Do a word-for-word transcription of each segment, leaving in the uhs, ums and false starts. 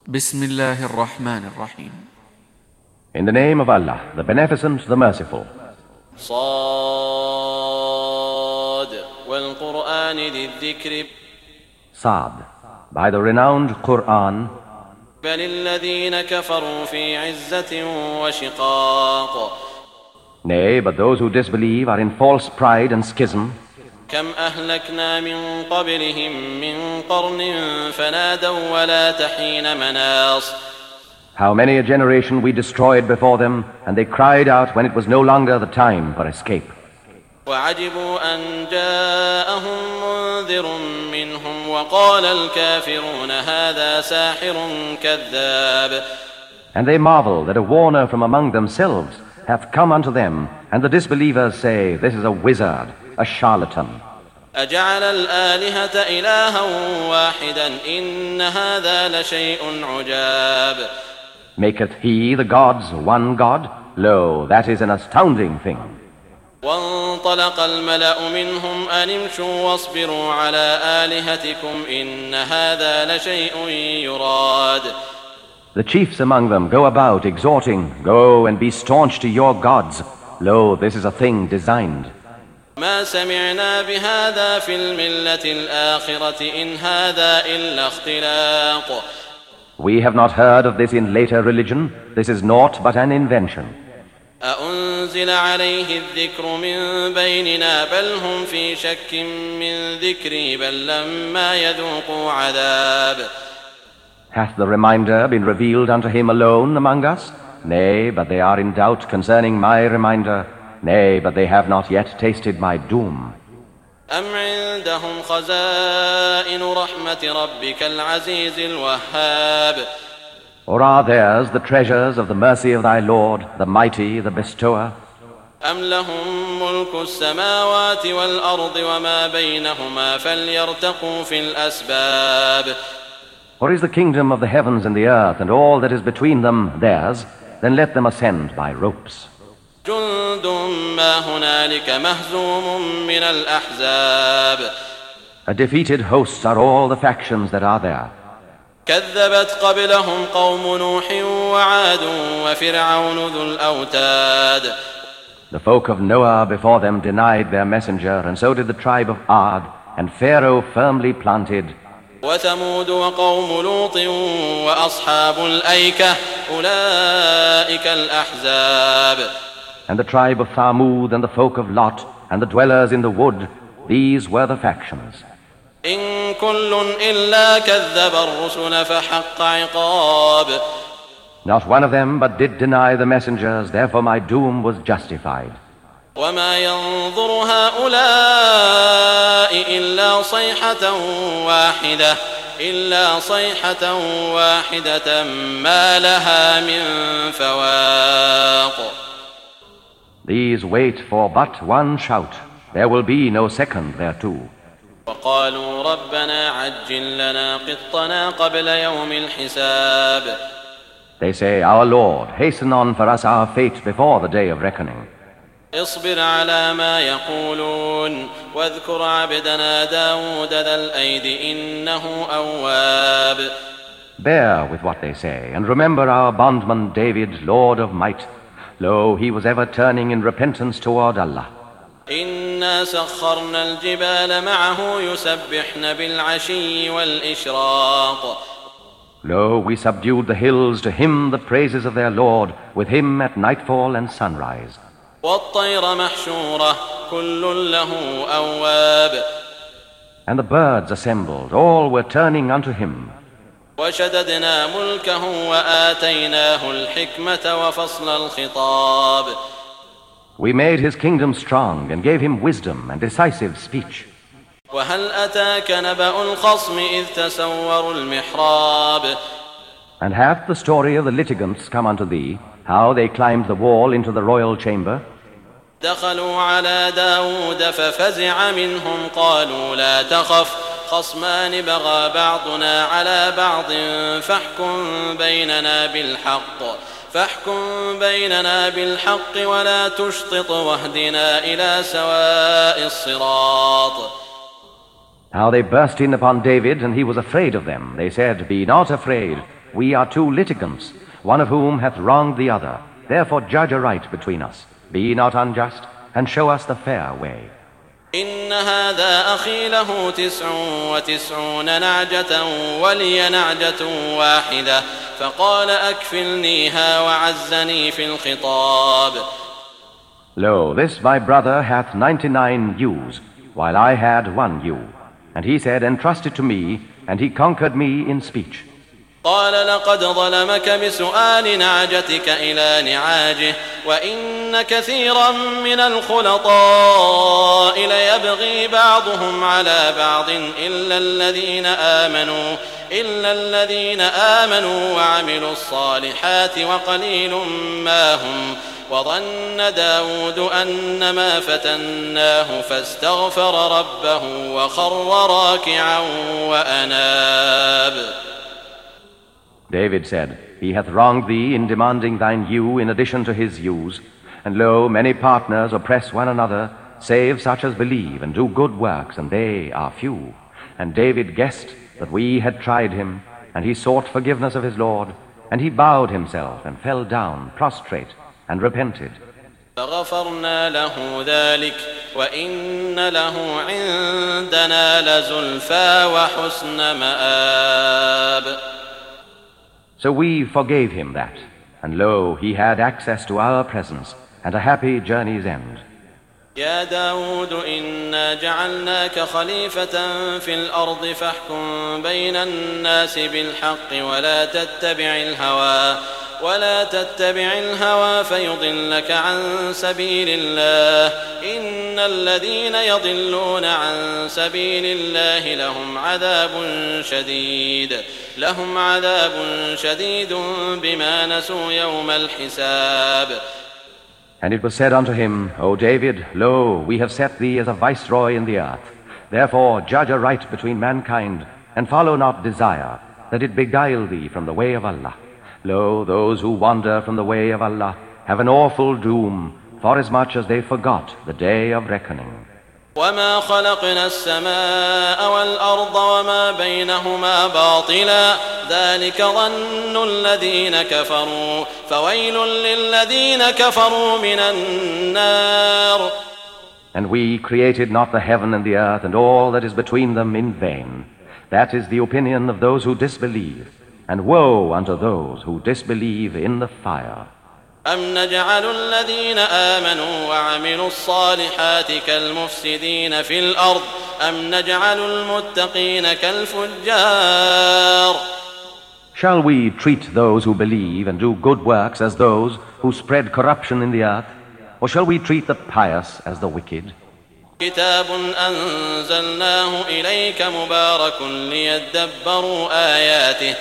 بسم الله الرحمن الرحيم. In the name of Allah, the Beneficent, the Merciful. صاد والقرآن ذي الذكر. Sad, by the renowned Quran. بل الذين كفروا في عزة وشقاق. Nay, but those who disbelieve are in false pride and schism. كم أهلكنا من قبلهم من قرن فنادوا ولا تحين مناص. How many a generation we destroyed before them, and they cried out when it was no longer the time for escape. وعجبوا أن جاءهم منذر منهم وقال الكافرون هذا ساحر كذاب. And they marvel that a warner from among themselves hath come unto them, and the disbelievers say, this is a wizard, a charlatan. أجعل الآلهة إلها واحدا إن هذا لشيء عجاب. Maketh he the gods one god? Lo, that is an astounding thing. وانطلق الملأ منهم أن امشوا واصبروا على آلهتكم إن هذا لشيء يراد. The chiefs among them go about exhorting, go and be staunch to your gods. Lo, this is a thing designed. ما سمعنا بهذا في الملة الآخرة إن هذا إلا اختلاق. We have not heard of this in later religion. This is naught but an invention. أأنزل عليه الذكر من بيننا بل هم في شك من ذكري بل لما يذوقوا عذاب. Hath the reminder been revealed unto him alone among us? Nay, but they are in doubt concerning my reminder. Nay, but they have not yet tasted my doom. أم عندهم خزائن رحمة ربك العزيز الوهاب. Or are theirs the treasures of the mercy of thy Lord, the mighty, the bestower? أم لهم ملك السماوات والأرض وما بينهما فليرتقوا في الأسباب. Or is the kingdom of the heavens and the earth and all that is between them theirs? Then let them ascend by ropes. جند ما هنالك مهزوم من الأحزاب. A defeated host are all the factions that are there. كذبت قبلهم قوم نوح وعاد وفرعون ذو الأوتاد. The folk of Noah before them denied their messenger, and so did the tribe of Ad, and Pharaoh firmly planted. وثمود وقوم لوط وأصحاب الأيكة أولئك الأحزاب. And the tribe of Thamud and the folk of Lot and the dwellers in the wood, these were the factions. إن كل إلا كذب الرسل فحق عقاب. Not one of them but did deny the messengers, therefore my doom was justified. وما ينظر هؤلاء إلا صيحة واحدة إلا صيحة واحدة ما لها من فواق. These wait for but one shout. There will be no second thereto. وقالوا ربنا عجل لنا قطنا قبل يوم الحساب. They say, our Lord, hasten on for us our fate before the day of reckoning. اصبر على ما يقولون واذكر عبدنا داود ذا الأيد إنه أواب. Bear with what they say, and remember our bondman David, Lord of might. Lo, he was ever turning in repentance toward Allah. إنا سخرنا الجبال معه يسبحن بالعشي والإشراق. Lo, we subdued the hills to hymn the praises of their Lord, with him at nightfall and sunrise. والطير محشورة كل له أواب. And the birds assembled, all were turning unto him. وشددنا ملكه وآتيناه الحكمة وفصل الخطاب. We made his kingdom strong and gave him wisdom and decisive speech. وهل أتاك نبأ الخصم إذ تسوروا المحراب. And hath the story of the litigants come unto thee, how they climbed the wall into the royal chamber? دخلوا على داود ففزع منهم قالوا لا تخف خصمان بغى بعضنا على بعض فاحكم بيننا بالحق فاحكم بيننا بالحق ولا تشطط واهدنا إلى سواء الصراط. How they burst in upon David, and he was afraid of them. They said, be not afraid. We are two litigants, one of whom hath wronged the other. Therefore judge aright between us. Be not unjust, and show us the fair way. إن هذا أخي له تسع وتسعون نعجة ولي نعجة واحدة فقال أكفلنيها وعزني في الخطاب. Lo, this my brother hath ninety-nine ewes, while I had one ewe. And he said, entrust it to me, and he conquered me in speech. قال لقد ظلمك بسؤال نعجتك إلى نعاجه وإن كثيرا من الخلطاء ليبغي بعضهم على بعض إلا الذين آمنوا إلا الذين آمنوا وعملوا الصالحات وقليل ما هم وظن داود أنما فتناه فاستغفر ربه وخر راكعا وأناب. David said, He hath wronged thee in demanding thine ewe in addition to his ewes. And lo, many partners oppress one another, save such as believe and do good works, and they are few. And David guessed that we had tried him, and he sought forgiveness of his Lord, and he bowed himself and fell down prostrate and repented. فغفرنا له ذلك وإن له عندنا لزلفى وحسن مآب. So we forgave him that, and lo, he had access to our presence, and a happy journey's end. يا داود إنا جعلناك خليفة في الأرض فاحكم بين الناس بالحق ولا تتبع الهوى ولا تتبع الهوى فيضلك عن سبيل الله إن الذين يضلون عن سبيل الله لهم عذاب شديد لهم عذاب شديد بما نسوا يوم الحساب. And it was said unto him, O David, lo, we have set thee as a viceroy in the earth. Therefore judge aright between mankind, and follow not desire, that it beguile thee from the way of Allah. Lo, those who wander from the way of Allah have an awful doom, forasmuch as they forgot the day of reckoning. وما خلقنا السماء والأرض وما بينهما باطلا ذلك ظن الذين كفروا فويل للذين كفروا من النار. And we created not the heaven and the earth and all that is between them in vain. That is the opinion of those who disbelieve, and woe unto those who disbelieve in the fire. أم نجعل الذين آمنوا وعملوا الصالحات كالمفسدين في الأرض أم نجعل المتقين كالفجار. Shall we treat those who believe and do good works as those who spread corruption in the earth, or shall we treat the pious as the wicked? كتاب أنزلناه إليك مبارك ليدبروا آياته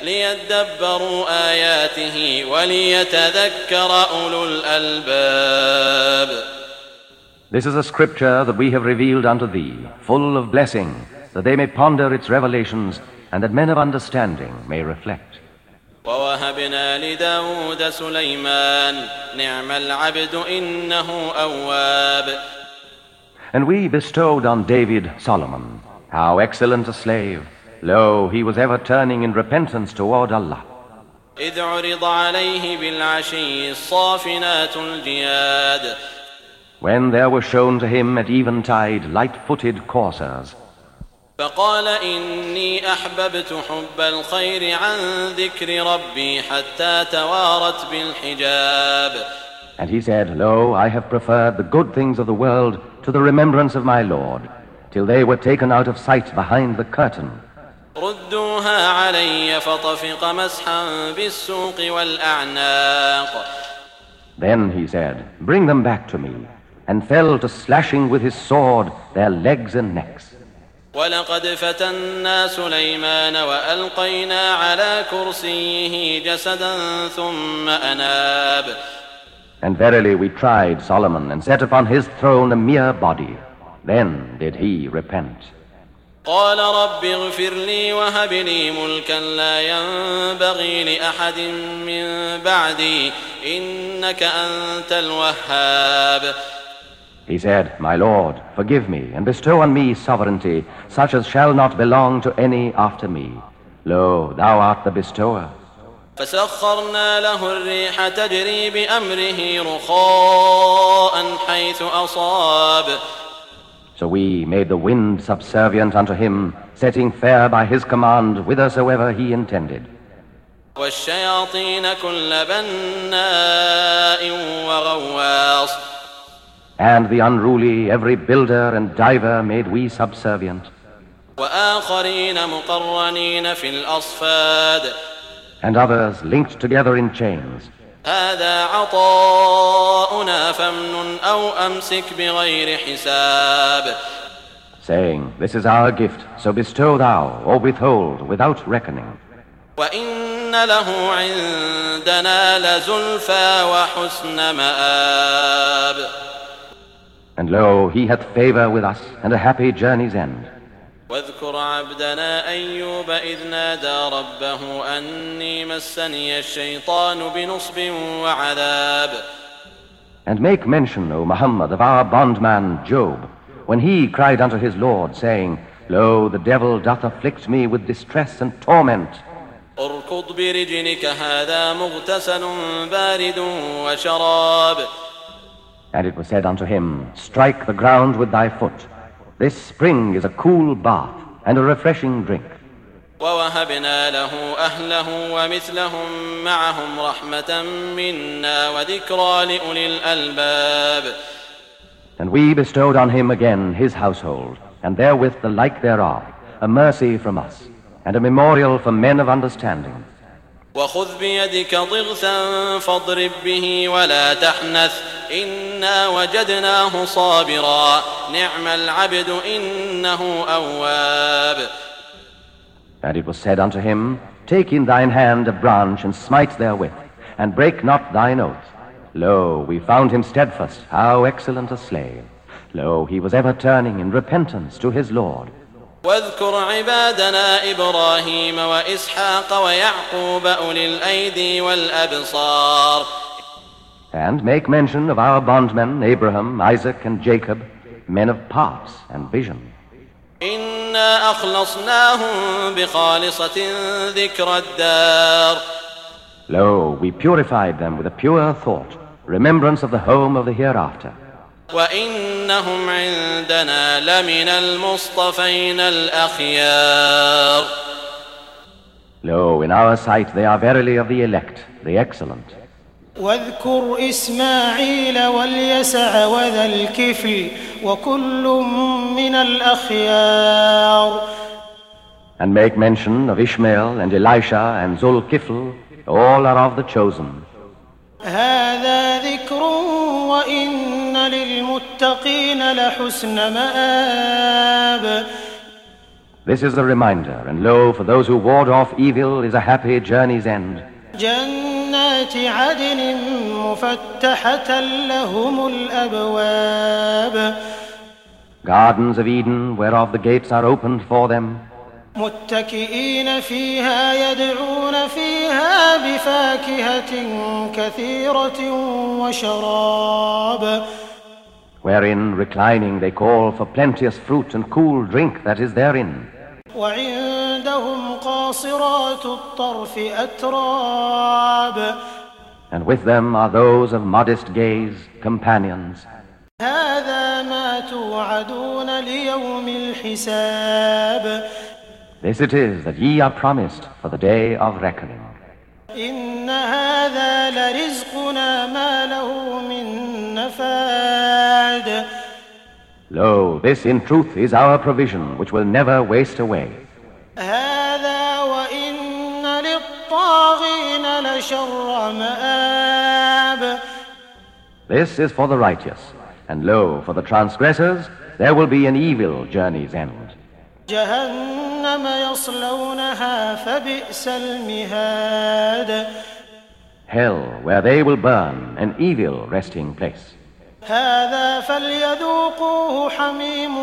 ليدبروا آياته وليتذكر أولو الألباب. This is a scripture that we have revealed unto thee, full of blessing, that they may ponder its revelations, and that men of understanding may reflect. ووهبنا لداود سليمان نعم العبد إنه أواب. And we bestowed on David Solomon, how excellent a slave. Lo, he was ever turning in repentance toward Allah. إذ عرض عليه بالعشي الصافنات الجياد. When there were shown to him at eventide light-footed coursers. فقال إني أحببت حب الخير عن ذكر ربي حتى توارت بالحجاب. And he said, Lo, I have preferred the good things of the world to the remembrance of my Lord, till they were taken out of sight behind the curtain. ردوها علي فطفق مسحا بالسوق والأعناق. Then he said, Bring them back to me, and fell to slashing with his sword their legs and necks. ولقد فتنا سليمان وألقينا على كرسيه جسدا ثم أناب. And verily we tried Solomon and set upon his throne a mere body. Then did he repent. قال رب اغفر لي وهب لي ملكا لا ينبغي لأحد من بعدي إنك أنت الوهاب. He said, My Lord, forgive me and bestow on me sovereignty such as shall not belong to any after me. Lo, thou art the bestower. فسخرنا له الريح تجري بأمره رخاء حيث أصاب. So we made the wind subservient unto him, setting fair by his command whithersoever he intended. والشياطين كل بناء وغواص. And the unruly, every builder and diver made we subservient. وآخرين مقرنين في الأصفاد. And others linked together in chains. هذا عطاؤنا فامنن أو أمسك بغير حساب. Saying, this is our gift, so bestow thou or withhold without reckoning. وإن له عندنا لزلفى وحسن مآب. And lo, he hath favor with us and a happy journey's end. واذكر عبدنا أيوب إذ نادى ربه أني مسني الشيطان بنصب وعذاب. And make mention, O Muhammad, of our bondman Job, when he cried unto his Lord, saying, Lo, the devil doth afflict me with distress and torment. اركض برجلك هذا مغتسل بارد وشراب. And it was said unto him, Strike the ground with thy foot. This spring is a cool bath and a refreshing drink. ووهبنا له أهله ومثلهم معهم رحمة منا وذكرى لأولي الألباب. And we bestowed on him again his household, and therewith the like thereof, a mercy from us, and a memorial for men of understanding. وخذ بيدك ضغثا فاضرب به ولا تحنث إنا وجدناه صابرا نعم العبد إنه أواب. And it was said unto him, Take in thine hand a branch and smite therewith, and break not thine oath. Lo, we found him steadfast, how excellent a slave. Lo, he was ever turning in repentance to his Lord. واذكر عبادنا إبراهيم وإسحاق ويعقوب أولي الأيدي والأبصار. And make mention of our bondmen Abraham, Isaac, and Jacob, men of parts and vision. إنا أخلصناهم بخالصة ذكر الدار. Lo, we purified them with a pure thought, remembrance of the home of the hereafter. وإنهم عندنا لمن المصطفين الأخيار. Lo, in our sight they are verily of the elect, the excellent. واذكر إسماعيل واليسع وذا الكفل وكل من الأخيار. And make mention of Ishmael and Elisha and Zul-Kifl, all are of the chosen. هذا ذكر وإن للمتقين لحسن مآب. This is a reminder, and lo, for those who ward off evil is a happy journey's end. جنات عدن مفتحة لهم الأبواب. Gardens of Eden, whereof the gates are opened for them. متكئين فيها يدعون فيها بفاكهة كثيرة وشراب. Wherein, reclining, they call for plenteous fruit and cool drink that is therein. وعندهم قاصرات الطرف أتراب. And with them are those of modest gaze, companions. هذا ما توعدون ليوم الحساب. This it is that ye are promised for the day of reckoning. إن هذا لرزقنا ما له من نفاد. Lo, this in truth is our provision, which will never waste away. هذا وإن للطاغين لشر مآب. This is for the righteous, and lo, for the transgressors, there will be an evil journey's end. جهنم يصلونها فبئس المهاد. Hell, where they will burn, an evil resting place. هذا فليذوقوه حميم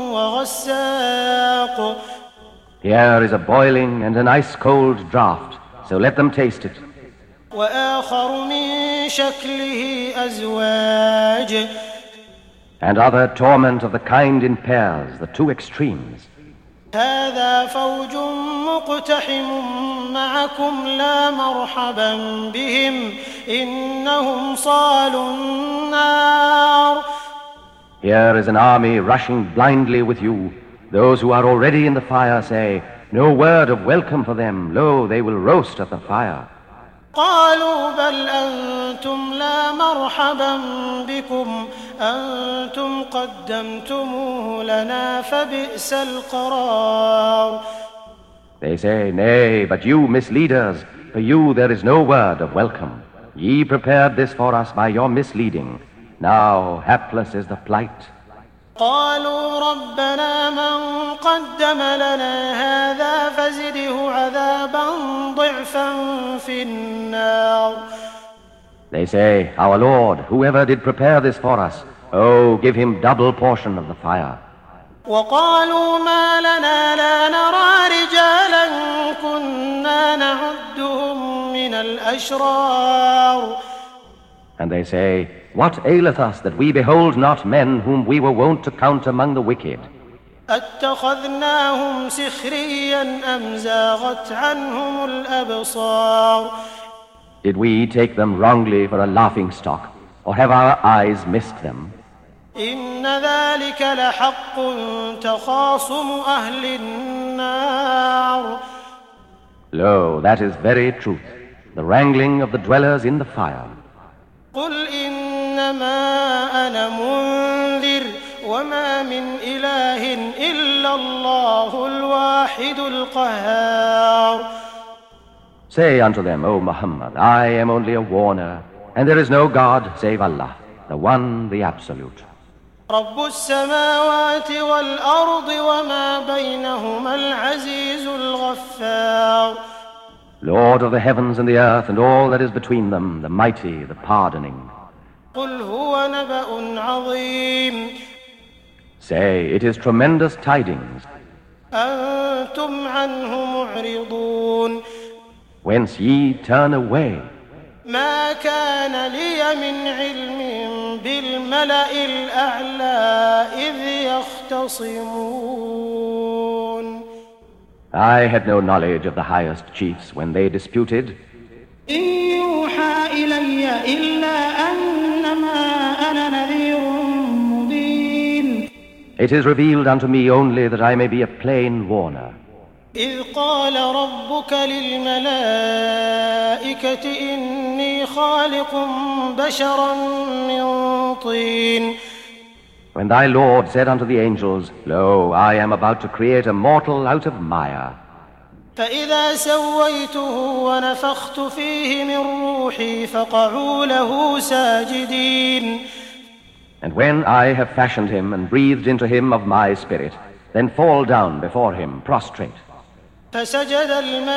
وغساق. Here is a boiling and an ice-cold draught, so let them taste it. وآخر من شكله أزواج. And other torment of the kind in pairs, the two extremes. هذا فوج مقتحم معكم لا مرحبا بهم إنهم صالوا النار. Here is an army rushing blindly with you. Those who are already in the fire say, no word of welcome for them. Lo, they will roast at the fire. قالوا بل أنتم لا مرحبا بكم أنتم قدمتموه لنا فبئس القرار. They say, nay, but you misleaders, for you there is no word of welcome. Ye prepared this for us by your misleading. Now hapless is the plight. قالوا ربنا من قدم لنا هذا فزده عذابا ضعفا في النار. They say, our Lord, whoever did prepare this for us, oh, give him double portion of the fire. وقالوا ما لنا لا نرى رجالا كنا نعدهم من الأشرار. And they say, what aileth us that we behold not men whom we were wont to count among the wicked? أتخذناهم سخريا أم زاغت عنهم الأبصار. Did we take them wrongly for a laughing stock, or have our eyes missed them? إن ذلك لحق تخاصم أهل النار. Lo, that is very truth, the wrangling of the dwellers in the fire. قل إنما أنا منذر وما من إله إلا الله الواحد القهار. Say unto them, O Muhammad, I am only a warner, and there is no God save Allah, the One, the Absolute. رب السماوات والأرض وما بينهما العزيز الغفار. Lord of the heavens and the earth and all that is between them, the mighty, the pardoning. قل هو نبأ عظيم. Say, it is tremendous tidings, أنتم عنه معرضون. whence ye turn away. ما كان لي من علم بالملأ الأعلى إذ يختصمون. I had no knowledge of the highest chiefs when they disputed. إن يوحى إلي إلا أنما أنا نذير مبين. It is revealed unto me only that I may be a plain warner. إذ قال ربك للملائكة إني خالق بشرا من طين. When thy Lord said unto the angels, Lo, I am about to create a mortal out of mire. فإذا سويته ونفخت فيه من روحي فقعوا له ساجدين. And when I have fashioned him and breathed into him of my spirit, then fall down before him prostrate. فسجد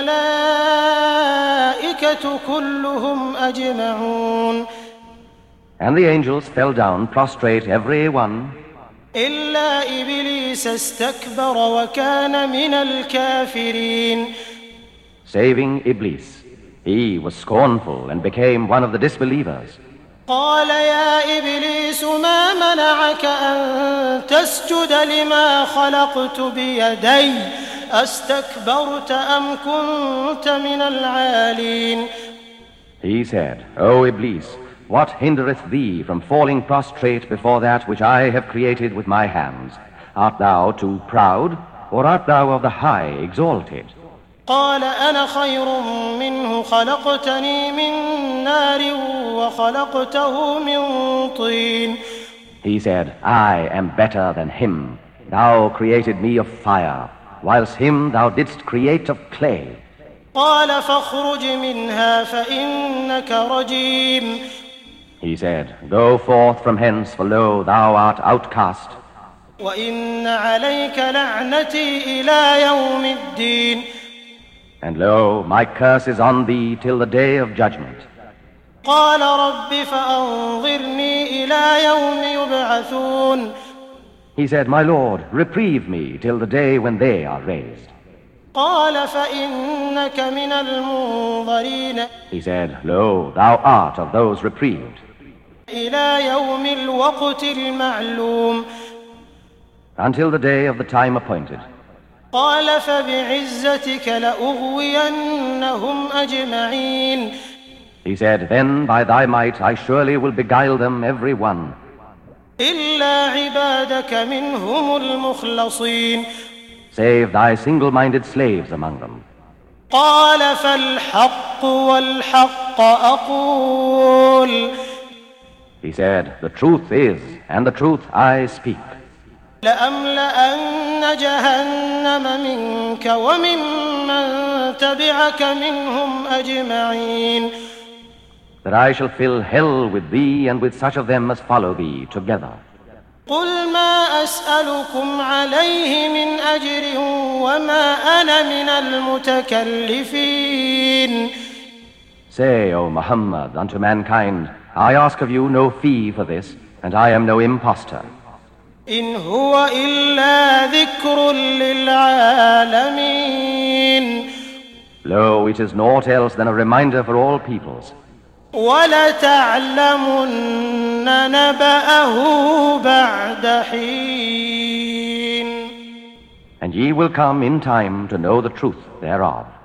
الملائكة كلهم أجمعون. And the angels fell down prostrate every one, إلا إبليس استكبر وكان من الكافرين. saving Iblis. He was scornful and became one of the disbelievers. قال يا إبليس ما منعك أن تسجد لما خلقت بيدي أستكبرت أم كنت من العالين. He said, O Iblis, what hindereth thee from falling prostrate before that which I have created with my hands? Art thou too proud, or art thou of the high exalted? قال أنا خير منه خلقتني من نار وخلقته من طين. He said, I am better than him. Thou created me of fire, whilst him thou didst create of clay. قال فاخرج منها فإنك رجيم. He said, Go forth from hence, for lo, thou art outcast. وإن عليك لعنتي إلى يوم الدين. And lo, my curse is on thee till the day of judgment. قال رب فأنظرني إلى يوم يبعثون. He said, My Lord, reprieve me till the day when they are raised. قال فإنك من المنظرين. He said, Lo, thou art of those reprieved. إلى يوم الوقت المعلوم. Until the day of the time appointed. قال فبعزتك لأغوينهم أجمعين. He said, Then by thy might I surely will beguile them every one. إلا عبادك منهم المخلصين. Save thy single-minded slaves among them. قال فالحق والحق أقول. He said, The truth is, and the truth I speak. لأملأن جهنم منك وممن تبعك منهم أجمعين. That I shall fill hell with thee and with such of them as follow thee together. قل ما أسألكم عليه من أجر وما أنا من المتكلفين. Say, O Muhammad, unto mankind, I ask of you no fee for this, and I am no impostor. إن هو إلا ذكر للعالمين. Lo, it is naught else than a reminder for all peoples. وَلَتَعْلَمُنَّ نَبَأَهُ بَعْدَ حِينٍ. And ye will come in time to know the truth thereof.